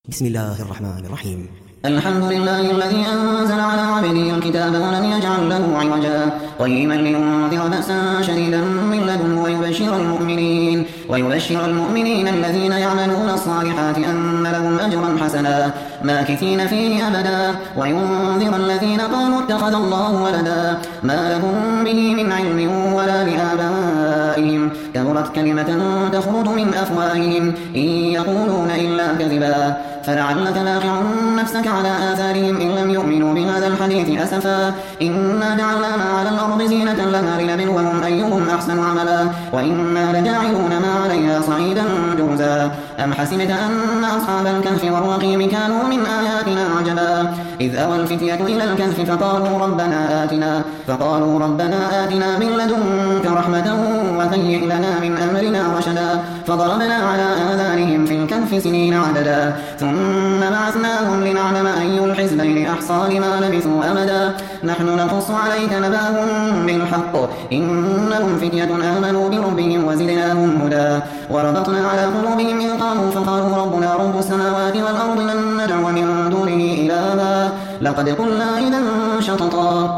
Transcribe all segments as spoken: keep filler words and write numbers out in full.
بسم الله الرحمن الرحيم. الحمد لله الذي أنزل على عبده الكتاب ولم يجعل له عوجا قيما لينذر بأسا شديدا من لدنه ويبشر المؤمنين ويبشر المؤمنين الذين يعملون الصالحات أن لهم أجرا حسنا ماكثين فيه أبدا وينذر الذين قالوا اتخذ الله ولدا ما لهم به من علم ولا لآبائهم كبرت كلمة تخرج من أفواههم إن يقولون إلا كذبا فلعلك باخع نفسك على آثارهم إن لم يؤمنوا بهذا الحديث أسفا إنا جعلنا ما على الأرض زينة لها لنبلوهم أيهم أحسن عملا وإنا لجاعلون ما عليها صعيدا جرزا أم حسبت أن أصحاب الكهف والرقيم كانوا من آياتنا عجبا إذ أوى الفتية إلى الكهف فقالوا ربنا آتنا فقالوا ربنا آتنا من لدنك رحمة وهيئ لنا من أمرنا رشدا فضربنا على آذانهم في الكهف سنين عددا ثم بعثناهم لنعلم أي الحزبين أحصى لما لبثوا أمدا نحن نقص عليك نبأهم بالحق إنهم فتية آمنوا بربهم وزدناهم هدى وربطنا على قلوبهم إذ قاموا فقالوا ربنا رب السماوات والأرض لن ندعو من دونه إلها لقد قلنا إذا شططا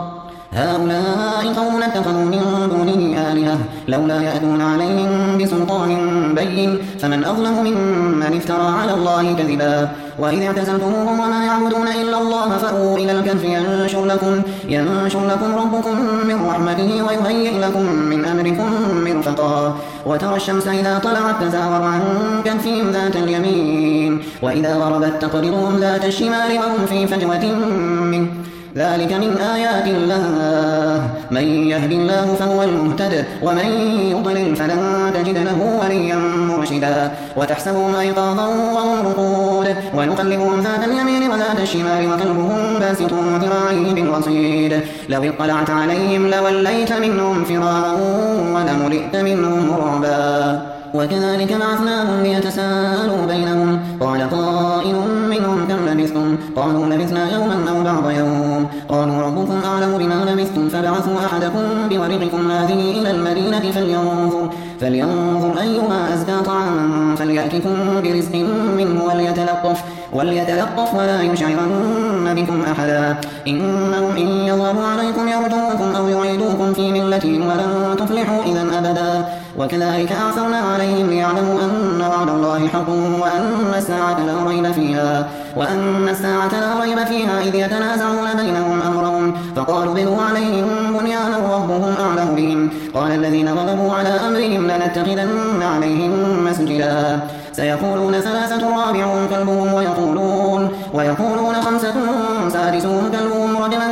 هؤلاء قوم اتخذوا من دونه آلهة لولا يأتون عليهم بسلطان بين فمن أظلم ممن افترى على الله كذبا وإذ اعتزلتموهم وما يعبدون إلا الله فأووا إلى الكهف ينشر لكم, ينشر لكم ربكم من رحمته ويهيئ لكم من أمركم مرفقا وترى الشمس إذا طلعت تزاور عن كهفهم ذات اليمين وإذا غربت تقرضهم ذات الشمال وهم في فجوة منه ذلك من آيات الله من يهد الله فهو المهتد ومن يضلل فلن تجد له وليا مرشدا وتحسبهم أيقاظا وهم رقود ونقلبهم ذات اليمين وذات الشمال وكلبهم باسط ذراعيه بالوصيد لو اطلعت عليهم لوليت منهم فرارا ولملئت منهم رعبا وكذلك بعثناهم ليتساءلوا بينهم قال قائل منهم كم لبثتم قالوا لبثنا يوما أو بعض يوم قالوا ربكم أعلم بما لبثتم فبعثوا أحدكم بورقكم هذه إلى المدينة فلينظر, فلينظر أيها أزكى طعاما فليأتكم برزق منه وليتلطف, وليتلطف ولا يشعرن بكم أحدا إنهم إن يظهروا عليكم يرجوكم أو يعيدوكم في ملتهم ولن تفلحوا إذا أبدا وكذلك أعثرنا عليهم ليعلموا أن وعد الله حق وأن الساعة لا ريب فيها وأن الساعة لا ريب فيها إذ يتنازعون بينهم أمرهم فقالوا بنوا عليهم بنيانا ربهم أعلم بهم قال الذين غلبوا على أمرهم لنتخذن عليهم مسجدا سيقولون ثلاثة رابعهم كلبهم ويقولون, ويقولون خمسة سادسهم كلبهم رجما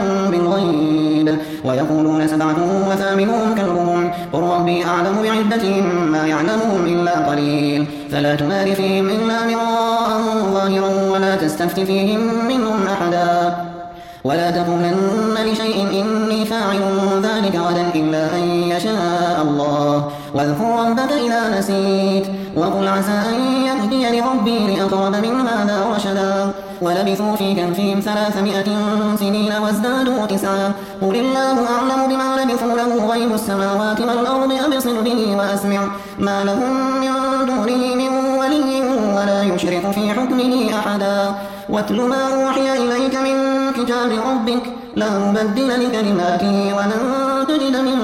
بالغيب ويقولون سبعة وثامنهم كلبهم قل ربي أعلم بعدتهم ما يعلمهم إلا قليل فلا تمار فيهم إلا مراء ظاهرا ولا تستفت فيهم منهم أحدا ولا تقولن لشيء إني فاعل ذلك غدا إلا أن يشاء الله واذكر ربك إذا نسيت وقل عسى أن يهديني ربي لأقرب من هذا رشدا ولبثوا في كهفهم ثلاثمائة سنين وازدادوا تسعا قل الله أعلم بما لبثوا له غيب السماوات والأرض أبصر به وأسمع ما لهم من دونه من ولي ولا يشرك في حكمه أحدا واتل ما أوحي إليك من كتاب ربك لا مبدل لكلماته ولن تجد من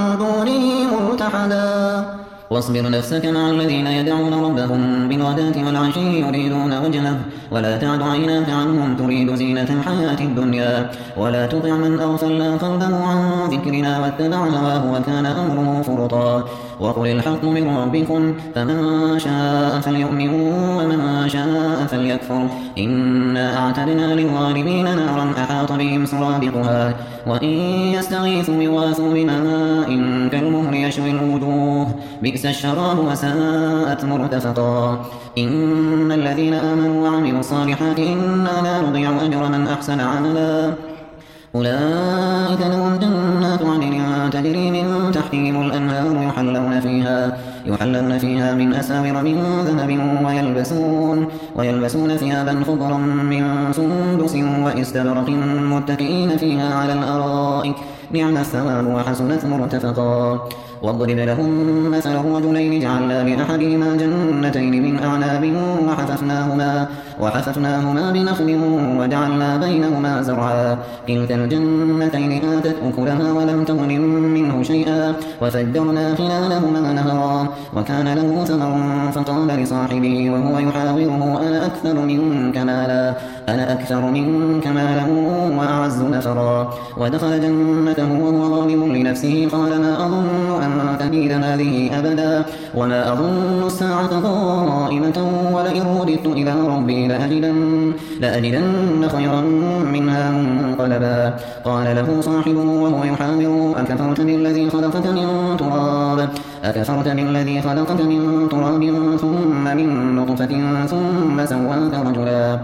دونه ملتحدا واصبر نفسك مع الذين يدعون ربهم بالغداة والعشي يريدون وجهه ولا تعد عيناك عنهم تريد زينة الحياة الدنيا ولا تطع من أغفلنا قلبه عن ذكرنا واتبع هواه وكان أمره فرطا وقل الحق من ربكم فمن شاء فليؤمن ومن شاء فليكفر إنا أعتدنا للظالمين نارا أحاط بهم سرادقها وإن يستغيثوا يغاثوا بماء كالمهل يشوي الوجوه بئس الشراب وساءت مرتفقا إن الذين آمنوا وعملوا الصالحات إنا لا نضيع أجر من أحسن عملا أولئك لهم جنات عدن تجري من تحتهم الأنهار يحلون فيها, يحلون فيها من أساور من ذهب ويلبسون, ويلبسون ثيابا خضرا من سندس وإستبرق متكئين فيها على الأرائك نعم الثواب وحسنت مرتفقا. واضرب لهم مثل الرجلين جعلنا لأحدهما جنتين من أعناب وحففناهما, وحففناهما بنخل وجعلنا بينهما زرعا كلتا الجنتين آتت أكلها ولم تظلم منه شيئا وفجرنا خلالهما نهرا وكان له ثمر فقال لصاحبه وهو يحاوره أنا أكثر منك مالا أنا أكثر منك مالا وأعز نفرا ودخل جنته وهو ظالم لنفسه قال ما أظن أن تبيد هذه أبدا وما أظن الساعة قائمة ولئن رددت إلى ربي لأجدن, لأجدن خيرا منها منقلبا. قال له صاحبه وهو يحاوره أكفرت بالذي خلقك من تراب أكفرت بالذي خلقك من تراب ثم من نطفة ثم سواك رجلا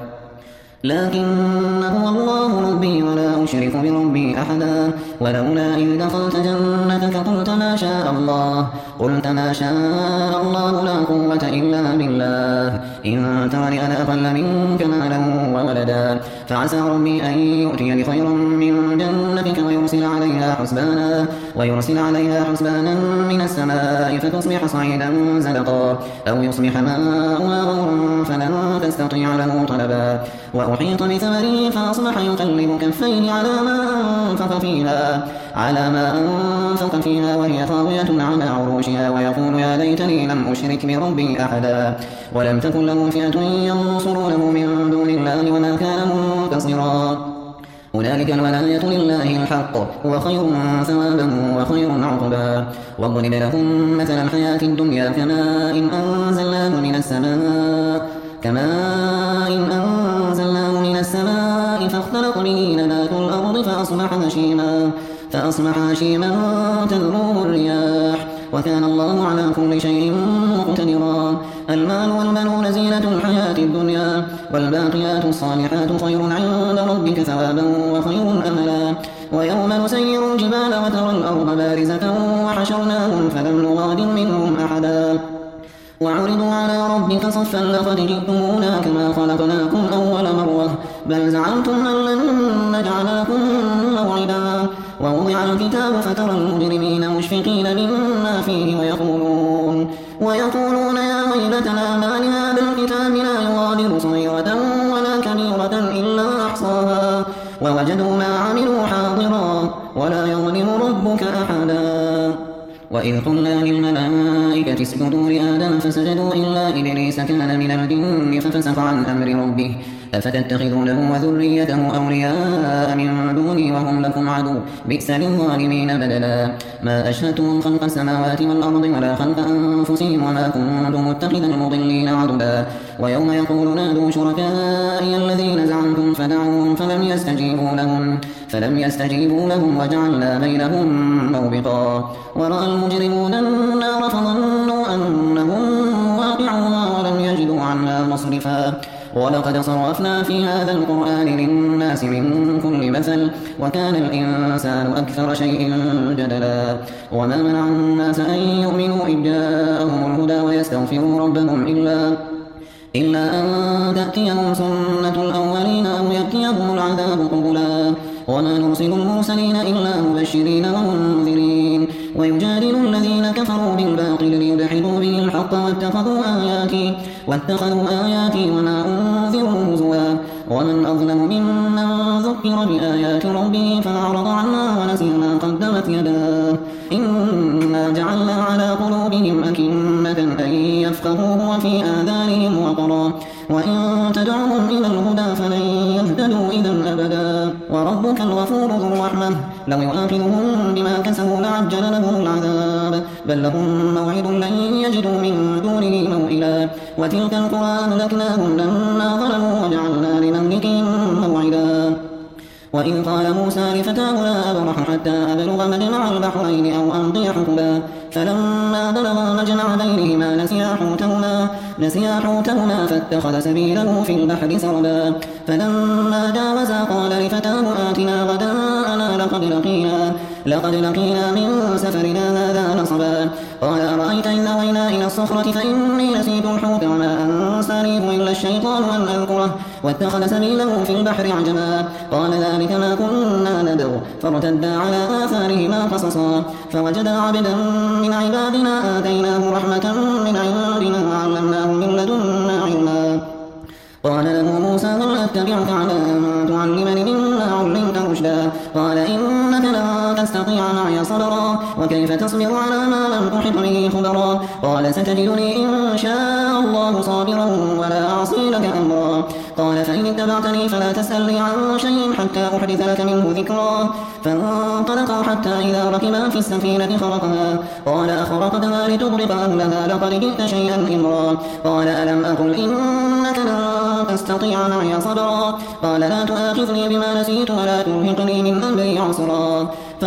لكن هو الله ربي ولا أشرك بربي أحدا ولولا إذ دخلت جنتك قلت ما شاء الله قلت ما شاء الله لا قوة إلا بالله إن ترني أنا أقل منك مالا وولدا فعسى ربي أن يؤتيني خيرا من جنتك ويرسل عليها حسبانا ويرسل عليها حسبانا من السماء فتصبح صعيدا زلقا أو يصبح ماؤها غورا فلن تستطيع له طلبا. وأحيط بثمره فأصبح يقلب كفيه على ما أنفق فيها على ما أنفق فيها وهي خاوية على عروشها ويقول يا ليتني لم أشرك بربي أحدا ولم تكن له فئة ينصرونه من دون الله وما كان منتصرا. هنالك الولاية لله الحق هو خير ثوابا وخير عقبا. واضرب لهم مثل الحياة الدنيا كماء إن أنزلناه من السماء كماء إن أنزلناه من السماء فاختلط به نبات الأرض فأصبح هشيما فأصبح هشيما تذروه الرياح وكان الله على كل شيء مقتدرا. المال والبنون زينة الحياة الدنيا والباقيات الصالحات خير عند ربك ثوابا وخير أملا. ويوم نسير الجبال وترى الأرض بارزة وحشرناهم فلم نغادر منهم أحدا وعرضوا على ربك صفا لقد جئتمونا كما خلقناكم أول مرة بل زعمتم أن لن نجعل لكم موعدا. ووضع الكتاب فترى المجرمين مشفقين مما فيه ويقولون ويقولون يا ويلتنا ما لهذا الكتاب لا يغادر صغيرة ولا كبيرة إلا أحصاها ووجدوا ما عملوا حاضرا ولا يظلم ربك أحدا. وإذ قلنا للملائكة اسجدوا لآدم فسجدوا إلا إبليس كان من الجن ففسق عن أمر ربه أفتتخذونه وذريته أولياء من دوني وهم لكم عدو بئس للظالمين بدلا. ما أشهدتهم خلق السماوات والأرض ولا خلق أنفسهم وما كنت متخذ المضلين عضدا. ويوم يقول نادوا شركائي الذين زعمتم فدعوهم فلم يستجيبوا لهم فلم يستجيبوا لهم وجعلنا بينهم موبقا. ورأى المجرمون النار فظنوا أنهم واقعوها ولم يجدوا عنها مصرفا. ولقد صرفنا في هذا القرآن للناس من كل مثل وكان الإنسان أكثر شيء جدلا. وما منع الناس أن يؤمنوا إذ جاءهم الهدى ويستغفروا ربهم إلا إلا أن تأتيهم سنة الأولين أو يأتيهم العذاب قبلا. وما نرسل المرسلين إلا مبشرين ومنذرين ويجادل الذين كفروا بالباطل ليدحضوا به الحق واتخذوا آياتي واتخذوا آياتي وما أنذروا هزوا. ومن أظلم ممن ذكر بآيات ربه فأعرض عنها ونسي ما قدمت يداه إنا جعلنا على قلوبهم أكنة أن يفقهوه وفي آذانهم وقرا وإن تدعوهم إلى الهدى فلن يهتدوا إذا أبدا. وربك الغفور ذو الرحمة لو يؤاخذهم بما كسبوا لعجل لهم العذاب بل لهم موعد لن يجدوا من دونه موئلا. وتلك القرى أهلكناهم لما ظلموا وجعلنا لمهلكهم موعدا. وإذ قال موسى لفتاه لا أبرح حتى أبلغ مجمع البحرين أو أمضي حقبا فلما بلغا مجمع بينهما نسيا حوتهما نسيا حوتهما فاتخذ سبيله في البحر سربا. فلما جاوزا قال لفتاه آتنا غداءنا لقد لقينا لقد لقينا من سفرنا هذا نصبا. قال أرأيت إذ أوينا إلى الصخرة فإني نسيت الحوت وما أنسانيه إلا الشيطان أن أذكره واتخذ سبيله في البحر عجبا قال ذلك ما كنا نبغ فارتدا على آثارهما قصصا فوجدا عبدا من عبادنا آتيناه رحمة من عندنا وعلمناه من لدنا علما قال له موسى هل أتبعك على أن تعلمني مما علمت رشدا قال إنك لن تستطيع معي صبرا وكيف تصبر على ما لم تحط به خبرا قال ستجدني إن شاء الله صابرا ولا أعصي لك أمرا قال فإن اتبعتني فلا تسألني عن شيء حتى أحدث لك منه ذكرا فانطلقا حتى إذا ركبا في السفينة خرقها قال أخرقتها لتغرق أهلها لقد جئت شيئا إمرا قال ألم أقل إنك لن تستطيع معي صبرا قال لا تؤاخذني بما نسيت ولا ترهقني من أمري عسرا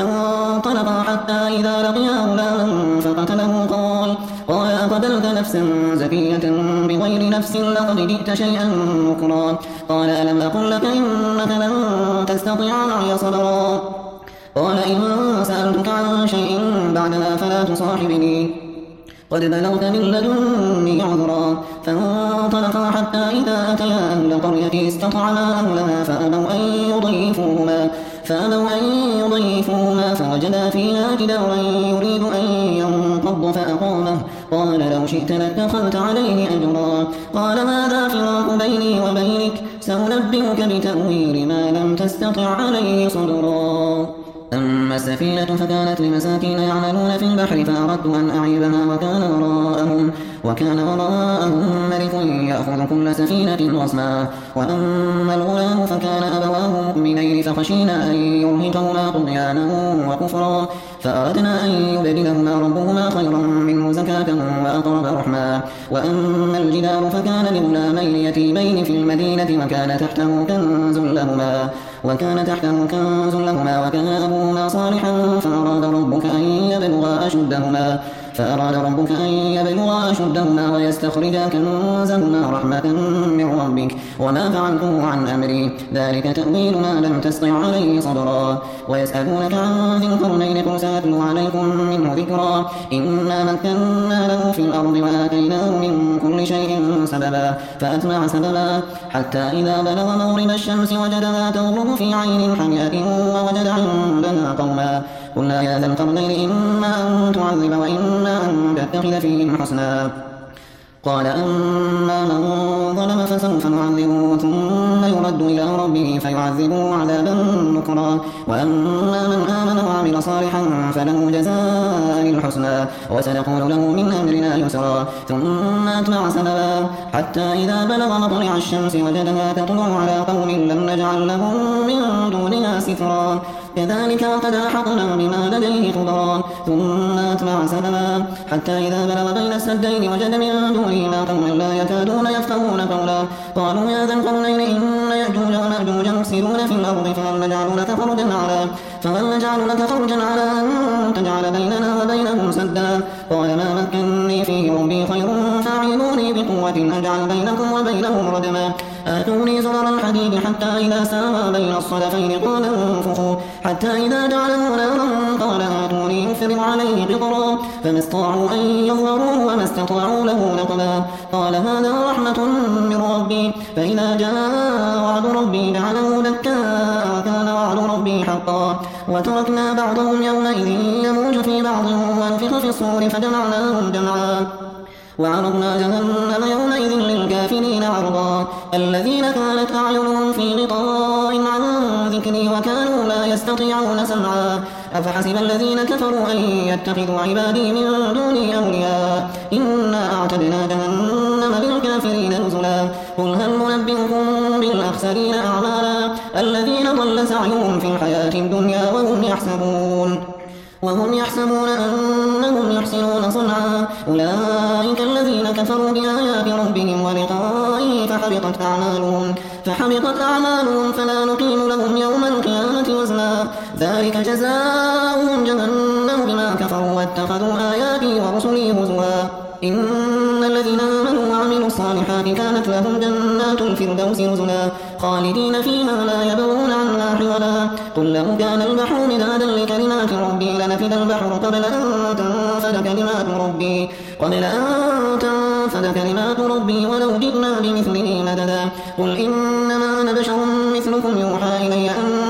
فانطلقا حتى إذا لقيا غلاما فقتله قال قال أقتلت نفسا زكية بغير نفس لقد جئت شيئا نكرا قال ألم أقل لك إنك لن تستطيع معي صبرا قال إن سألتك عن شيء بعدها فلا تصاحبني قد بلغت من لدني عذرا فانطلقا حتى إذا أتيا أهل قرية استطعما أهلها فأبوا أن يضيفوهما فأبوا أن يضيفوهما فوجدا فيها جدارا يريد أن ينقض فأقامه قال لو شئت لاتخذت عليه أجرا قال هذا فراق بيني وبينك سأنبئك بتأويل ما لم تستطع عليه صبرا أما السفينة فكانت لمساكين يعملون في البحر فأردت أن أعيبها وكان وراءهم وكان وراءهم ملك يأخذ كل سفينة غصبا وأما الغلام فكان أبواه مؤمنين فخشينا أن يرهقهما طغيانا وكفرا فأردنا أن يبدلهما ربهما خيرا منه زكاة وأقرب رحما وأما الجدار فكان لغلامين يتيمين في المدينة وكان تحته كنز لهما وكان تحته كنز لهما وكان أبوهما صالحا فأراد ربك أن يبلغا أشدهما فأراد ربك أن يبلغا أشدهما ويستخرجا كنزهما رحمة من ربك وما فعلته عن أمري ذلك تأويل ما لم تستطع عليه صبرا ويسألونك عن ذي القرنين قل سأتلو عليكم منه ذكرا إنا مكنا له في الأرض وآتيناه من كل شيء سببا فأتبع سببا حتى إذا بلغ مغرب الشمس وجدها تغرب في عين حمئة ووجد عندها قوما قلنا يا ذا القرنين إما أن تعذب وإما أن تتخذ فيهم حسنا قال أما من ظلم فسوف نعذبه ثم يرد إلى ربه فيعذبه عذابا نكرا وأما من آمن وعمل صالحا فله جزاء الحسنى وسنقول له من أمرنا يسرا ثم أتبع سببا حتى إذا بلغ مطلع الشمس وجدها تطلع على قوم لم نجعل لهم من دونها سترا كذلك وقد أحطنا بما لديه خبرا ثم أتبع سببا حتى إذا بلغ بين السدين وجد من دونهما قوما لا يكادون يفقهون قولا قالوا يا ذا القرنين إن يأجوج ومأجوج مفسدون في الأرض فهل نجعل لك خرجا على فهل نجعل لك خرجا على أن تجعل بيننا وبينهم سدا قال ما مكنني فيه ربي خير فاعينوني بقوة أجعل بينكم وبينهم ردما آتوني زرر الحديد حتى إذا ساوى بين الصدفين قال انفخوا حتى إذا جعله نارا قال آتوني أفرغ عليه قطرا فما استطاعوا أن يظهروه وما استطاعوا له نقبا قال هذا رحمة من ربي فإذا جاء وعد ربي جعله دكا وكان وعد ربي حقا وتركنا بعضهم يومئذ يموج في بعض ونفخ في الصور فجمعناهم جمعا وعرضنا جهنم يومئذ للكافرين عرضا الذين كانت أعينهم في غطاء عن ذكري وكانوا لا يستطيعون سمعا أفحسب الذين كفروا أن يتخذوا عبادي من دوني أولياء إنا أعتدنا جهنم للكافرين نزلا قل هل ننبئكم بالأخسرين أعمالا الذين ضل سعيهم في الحياة الدنيا وهم يحسبون وهم يحسبون أنهم يحسنون صنعا أولئك الذين كفروا بآيات ربهم ولقائه فحبطت أعمالهم فحبطت أعمالهم فلا نقيم لهم يوم القيامة وزنا ذلك جزاؤهم جهنم بما كفروا واتخذوا آياتي ورسلي هزوا إن الذين آمنوا وعملوا الصالحات كانت لهم جنات الفردوس نزلا خالدين فيها لا يبغون عنها حولا قل لو كان البحر مدادا لكلمات ربي لنفد البحر قبل أن تنفد كلمات ربي قبل أن تنفد تنفد كلمات ربي ولو جئنا بمثله مددا قل إنما أنا بشر مثلكم يوحى إلي أن